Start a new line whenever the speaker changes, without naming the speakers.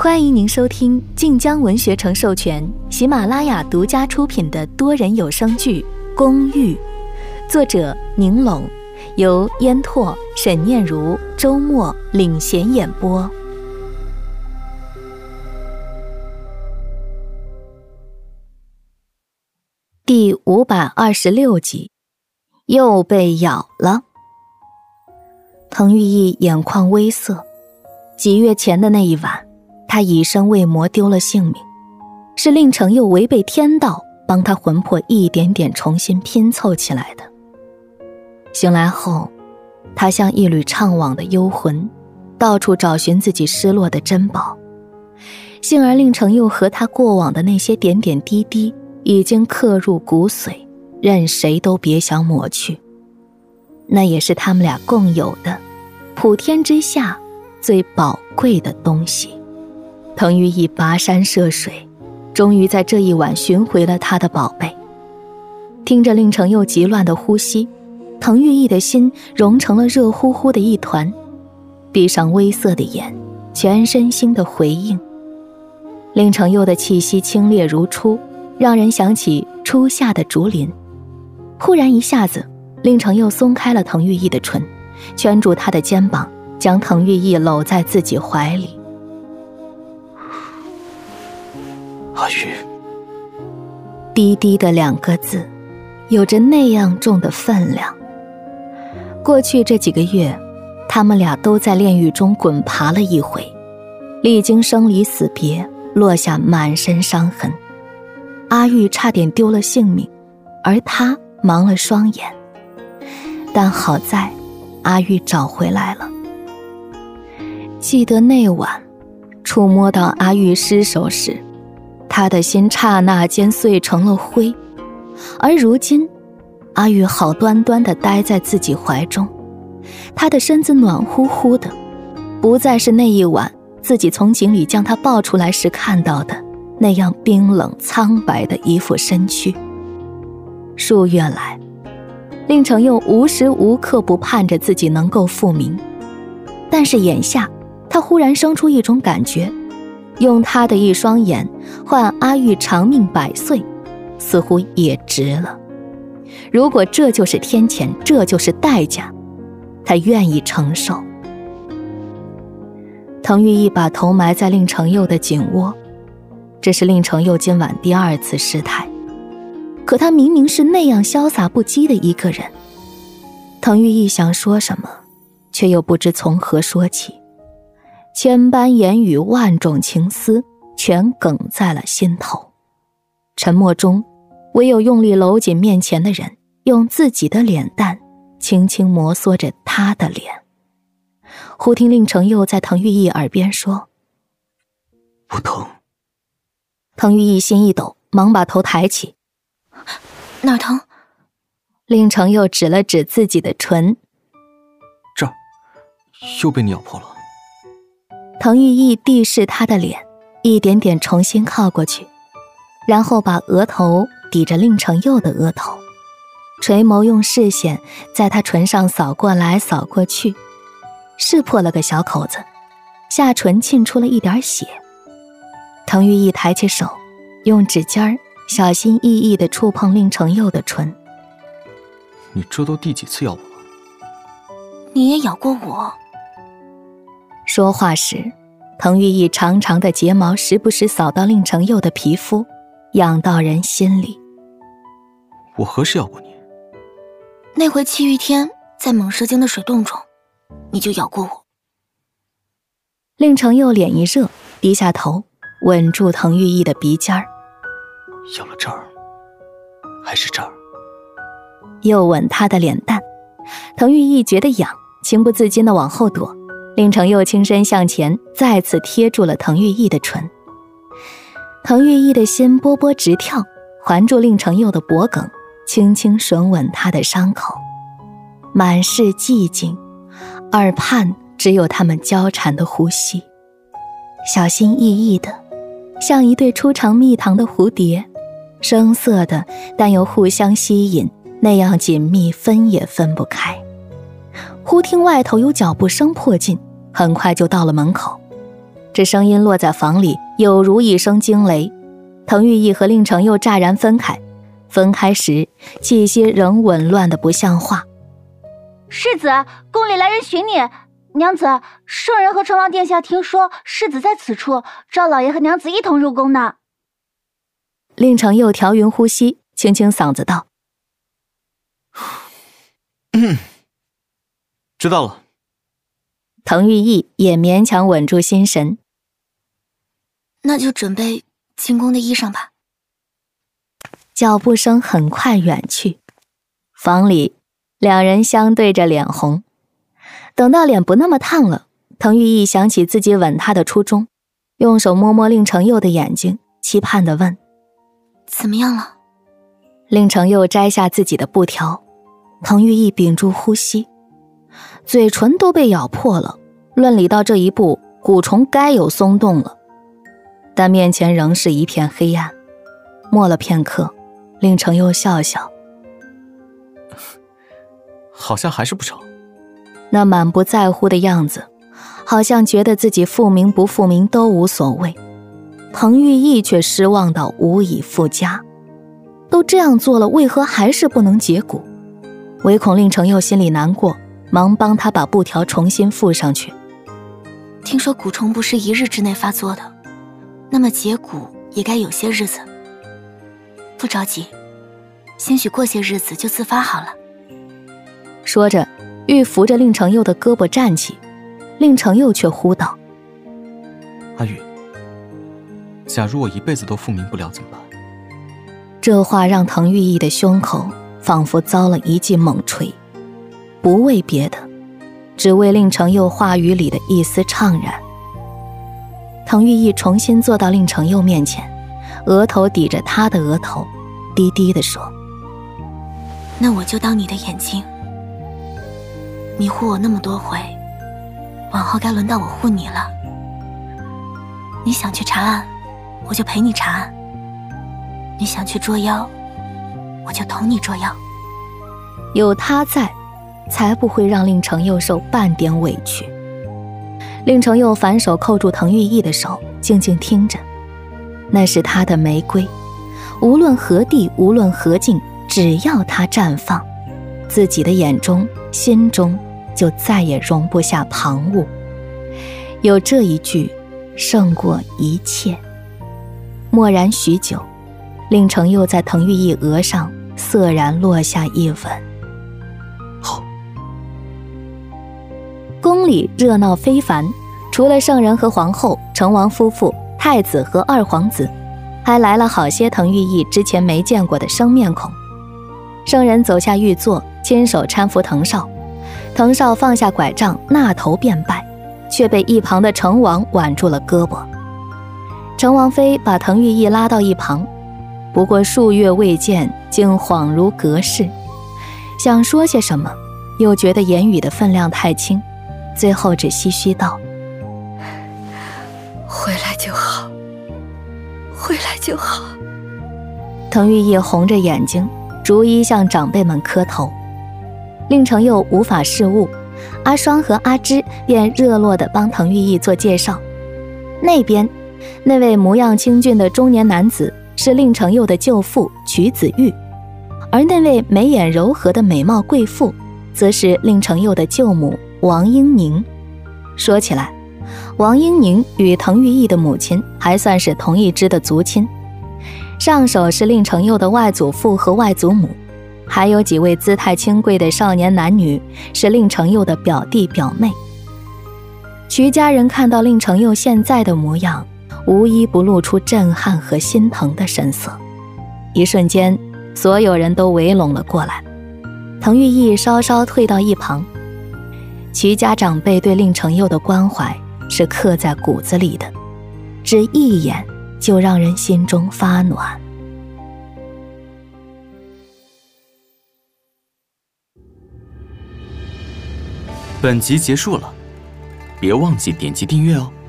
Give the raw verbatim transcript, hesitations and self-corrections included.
欢迎您收听晋江文学城授权、喜马拉雅独家出品的多人有声剧《公寓》，作者宁龙，由烟拓、沈念如、周末领衔演播。第五百二十六集，又被咬了。滕玉意眼眶微涩，几月前的那一晚，他以身为魔丢了性命，是令程又违背天道，帮他魂魄一点点重新拼凑起来的。醒来后，他像一缕怅惘的幽魂，到处找寻自己失落的珍宝。幸而令程又和他过往的那些点点滴滴已经刻入骨髓，任谁都别想抹去。那也是他们俩共有的普天之下最宝贵的东西。滕玉意跋山涉水，终于在这一晚寻回了他的宝贝。听着令程又急乱的呼吸，滕玉意的心融成了热乎乎的一团，闭上微涩的眼，全身心的回应。令程又的气息清冽如初，让人想起初夏的竹林。忽然一下子，令程又松开了滕玉意的唇，圈住他的肩膀，将滕玉意搂在自己怀里。
阿玉，
低低的两个字，有着那样重的分量。过去这几个月，他们俩都在炼狱中滚爬了一回，历经生离死别，落下满身伤痕。阿玉差点丢了性命，而他盲了双眼。但好在阿玉找回来了。记得那晚触摸到阿玉尸首时，他的心刹那间碎成了灰，而如今阿玉好端端地待在自己怀中，他的身子暖乎乎的，不再是那一晚自己从井里将他抱出来时看到的那样冰冷苍白的一副身躯。数月来，令程又无时无刻不盼着自己能够复明，但是眼下他忽然生出一种感觉，用他的一双眼换阿玉长命百岁，似乎也值了。如果这就是天谴，这就是代价，他愿意承受。滕玉意把头埋在令程又的颈窝，这是令程又今晚第二次失态，可他明明是那样潇洒不羁的一个人。滕玉意想说什么，却又不知从何说起，千般言语，万种情思，全哽在了心头。沉默中，唯有用力搂紧面前的人，用自己的脸蛋轻轻摩挲着他的脸。忽听令程又在滕玉意耳边说：
不疼。
滕玉意心一抖，忙把头抬起。
哪儿疼？
令程又指了指自己的唇。
这儿又被你咬破了。
滕玉意递视他的脸，一点点重新靠过去，然后把额头抵着令程又的额头，垂眸用视线在他唇上扫过来扫过去，是破了个小口子，下唇沁出了一点血。滕玉意抬起手，用指尖儿小心翼翼地触碰令程又的唇。
你这都第几次咬我了？
你也咬过我。
说话时，滕玉意长长的睫毛时不时扫到令程又的皮肤，痒到人心里。
我何时咬过你？
那回七月天在猛蛇精的水洞中，你就咬过我。
令程又脸一热，低下头吻住滕玉意的鼻尖儿。
咬了这儿，还是这儿？
又吻他的脸蛋。滕玉意觉得痒，情不自禁地往后躲。令程又轻身向前，再次贴住了滕玉意的唇。滕玉意的心波波直跳，环住令程又的脖颈，轻轻吮吻他的伤口。满是寂静，耳畔只有他们交缠的呼吸，小心翼翼的，像一对初尝蜜糖的蝴蝶，生涩的但又互相吸引，那样紧密，分也分不开。忽听外头有脚步声迫近，很快就到了门口。 这声音落在房里，有如一声惊雷。滕玉义和令程又乍然分开，分开时气息仍紊乱的不像话。
世子，宫里来人寻你。娘子，圣人和成王殿下听说世子在此处，召老爷和娘子一同入宫呢。
令程又调匀呼吸，清清嗓子道：
嗯，知道了。
滕玉义也勉强稳住心神。
那就准备进宫的衣裳吧。
脚步声很快远去，房里两人相对着脸红。等到脸不那么烫了，滕玉义想起自己吻她的初衷，用手摸摸令程佑的眼睛，期盼地问：
怎么样了？
令程佑摘下自己的布条，滕玉义屏住呼吸，嘴唇都被咬破了，论理到这一步，蛊虫该有松动了。但面前仍是一片黑暗。默了片刻，令程佑笑笑，
好像还是不成。
那满不在乎的样子，好像觉得自己复明不复明都无所谓。滕玉义却失望到无以复加，都这样做了，为何还是不能解蛊？唯恐令程佑心里难过，忙帮他把布条重新附上去。
听说蛊虫不是一日之内发作的，那么解蛊也该有些日子。不着急，兴许过些日子就自发好了。
说着，欲扶着令程佑的胳膊站起，令程佑却呼道：
阿玉，假如我一辈子都复明不了怎么办？
这话让滕玉义的胸口仿佛遭了一记猛锤，不为别的，只为令程佑话语里的一丝怅然。滕玉义重新坐到令程佑面前，额头抵着他的额头，低低地说：
那我就当你的眼睛，迷糊我那么多回，往后该轮到我护你了。你想去查案，我就陪你查案；你想去捉妖，我就同你捉妖。
有他在，才不会让令程佑受半点委屈。令程佑反手扣住滕玉义的手，静静听着。那是他的玫瑰，无论何地，无论何境，只要它绽放，自己的眼中心中就再也容不下旁骛。有这一句胜过一切。默然许久，令程佑在滕玉义额上涩然落下一吻。
好。
宫里热闹非凡，除了圣人和皇后、成王夫妇、太子和二皇子，还来了好些滕玉义之前没见过的生面孔。圣人走下御座，亲手搀扶滕少，滕少放下拐杖，那头便拜，却被一旁的成王挽住了胳膊。成王妃把滕玉义拉到一旁，不过数月未见，竟恍如隔世，想说些什么，又觉得言语的分量太轻，最后只唏嘘道：
回来就好，回来就好。
滕玉义红着眼睛，逐一向长辈们磕头。令程佑无法事务，阿双和阿芝便热络地帮滕玉义做介绍。那边那位模样清俊的中年男子是令程佑的舅父瞿子玉，而那位眉眼柔和的美貌贵妇则是令程佑的舅母王英宁。说起来，王英宁与滕玉义的母亲还算是同一支的族亲，上手是令程佑的外祖父和外祖母，还有几位姿态清贵的少年男女是令程佑的表弟表妹。瞿家人看到令程佑现在的模样，无一不露出震撼和心疼的神色。一瞬间，所有人都围拢了过来。滕玉义稍稍退到一旁。瞿家长辈对令程佑的关怀是刻在骨子里的，只一眼就让人心中发暖。
本集结束了，别忘记点击订阅哦。